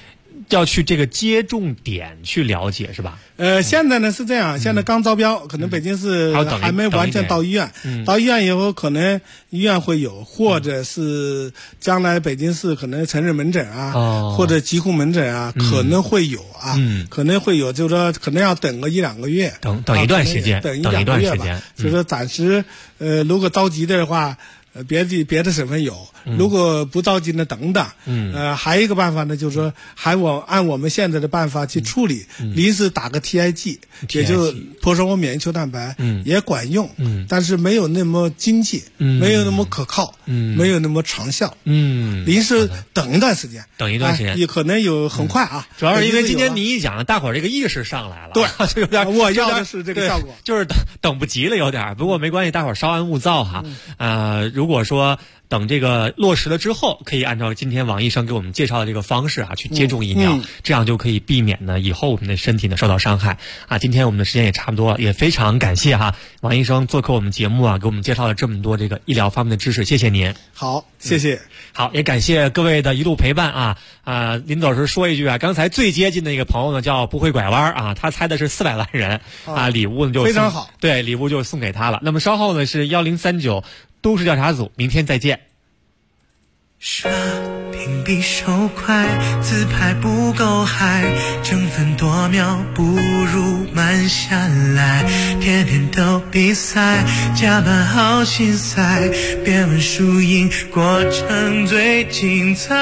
要去这个接种点去了解是吧？ 现在呢是这样，现在刚招标，可能北京市还没完全到医院，到医院以后可能医院会有，或者是将来北京市可能成人门诊啊，或者疾控门诊啊，可能会有啊，可能会有，就是说可能要等个1-2个月， 等一段时间， 等1-2个月吧。所以说暂时如果着急的话。别的省份有，如果不着急呢，等等。还有一个办法呢，就是说，按我们现在的办法去处理，临时打个 TIG， 也就是脱生活免疫球蛋白，也管用，但是没有那么经济，没有那么可靠，没有那么长效。临时等一段时间，也可能有很快啊。 主要是因为今天你一讲，大伙儿这个意识上来了， 对， 就有点我要的是这个效果， 就是等不及了，有点。不过没关系，大伙儿稍安勿躁哈。如果说等这个落实了之后，可以按照今天王医生给我们介绍的这个方式啊，去接种疫苗，这样就可以避免呢以后我们的身体呢受到伤害啊。今天我们的时间也差不多了，也非常感谢哈王医生做客我们节目啊，给我们介绍了这么多这个医疗方面的知识，谢谢您。 好，谢谢。 好，也感谢各位的一路陪伴啊。临走时说一句啊，刚才最接近的一个朋友呢叫不会拐弯啊，他猜的是400万人啊，礼物呢就非常好， 对，礼物就送给他了。那么稍后呢是1039都市调查组，明天再见。 刷屏比手快，自拍不够嗨，争分夺秒不如慢下来，天天都比赛，加班好心塞，别问输赢，过程最精彩。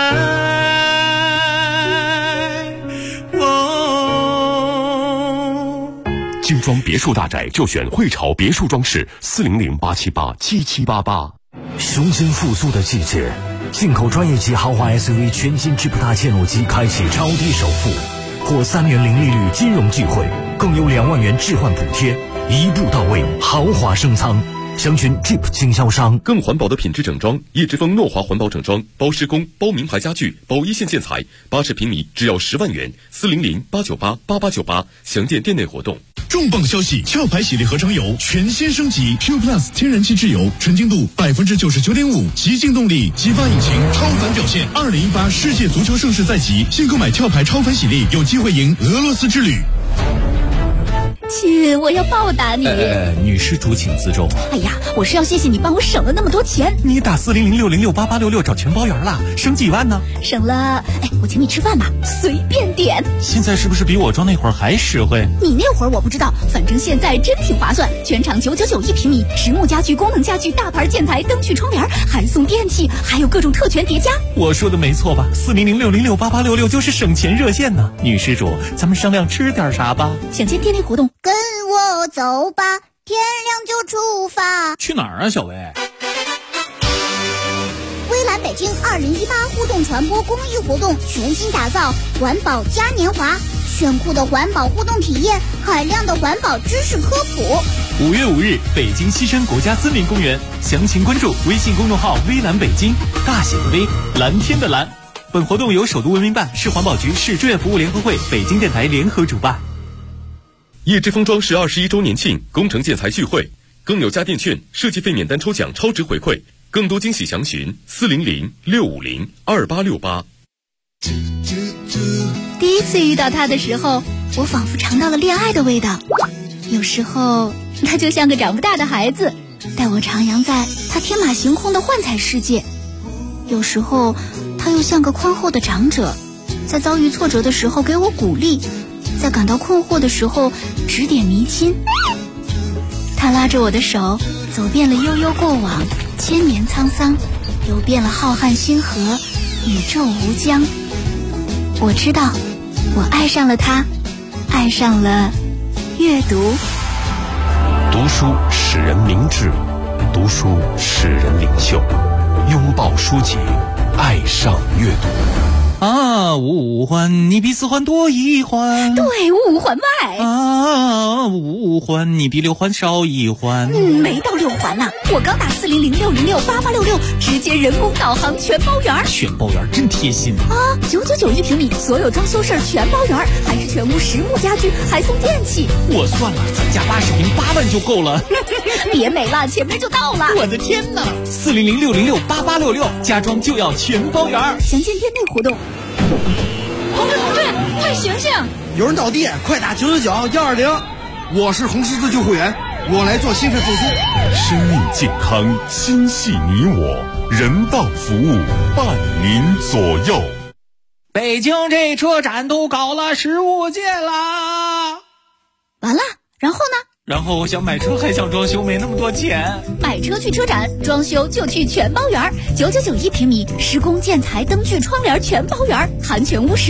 精装别墅大宅就选汇潮别墅装饰，400-878-7788。 雄心复苏的季节，进口专业级豪华 SUV 全新智普大切诺基开启超低首付，或3年零利率金融聚会，更有2万元置换补贴，一步到位，豪华升舱。详询 Jeep 经销商。 更环保的品质整装，叶之峰诺华环保整装，包施工、包名牌家具、包一线建材，80平米只要10万元，400-898-8898，详见店内活动。 重磅消息！壳牌洗涤合成油全新升级 Q Plus 天然气质油，纯净度99.5%，极净动力，激发引擎，超凡表现。2018世界足球盛世在即，新购买壳牌超凡洗涤，有机会赢俄罗斯之旅。 亲，我要报答你。 女施主请自重。 哎呀，我是要谢谢你帮我省了那么多钱。 你打400-606-8866找全包圆了，省几万呢？ 省了，我请你吃饭吧，随便点。 现在是不是比我装那会儿还实惠？ 你那会儿我不知道，反正现在真挺划算，全场999一平米，实木家具、功能家具、大牌建材、灯具、窗帘，还送电器，还有各种特权叠加。 我说的没错吧？400-606-8866就是省钱热线呢。女施主，咱们商量吃点啥吧？ 想见店内活动。 跟我走吧，天亮就出发。 去哪儿啊，小薇？ 微蓝北京2018互动传播公益活动全新打造环保嘉年华，炫酷的环保互动体验，海量的环保知识科普。 5月5日，北京西山国家森林公园，详情关注微信公众号微蓝北京，大写的微，蓝天的蓝。本活动由首都文明办、市环保局、市志愿服务联合会、北京电台联合主办。 叶之峰装饰21周年庆工程建材聚会，更有家电券、设计费免单抽奖超值回馈，更多惊喜详询400-650-2868。 第一次遇到他的时候，我仿佛尝到了恋爱的味道。有时候他就像个长不大的孩子，带我徜徉在他天马行空的幻彩世界；有时候他又像个宽厚的长者，在遭遇挫折的时候给我鼓励，在感到困惑的时候指点迷津。他拉着我的手，走遍了悠悠过往，千年沧桑，游遍了浩瀚星河，宇宙无疆。我知道，我爱上了他，爱上了阅读。 读书使人明智，读书使人领袖，拥抱书籍，爱上阅读。 啊，五环你比4环多1环， 对，5环外。 啊，5环你比6环少1环。 没到6环呢，我刚打400-606-8866，直接人工导航全包圆。 全包圆真贴心啊！999一平米，所有装修事儿全包圆，还是全屋实木家具，还送电器。 我算了，咱家80平8万就够了。 别美了，前面就到了。 我的天哪！400-606-8866，家装就要全包圆。 详见店内活动。同志！ 快醒醒！ 有人倒地，快打999-120。我是红十字救护员，我来做心肺复苏。 生命健康，心系你我，人道服务伴您左右。 北京这车展都搞了15届啦！ 完了，然后呢？ 然后我想买车，还想装修，没那么多钱。 买车去车展，装修就去全包园，9991平米，施工建材、灯具、窗帘全包园，含全屋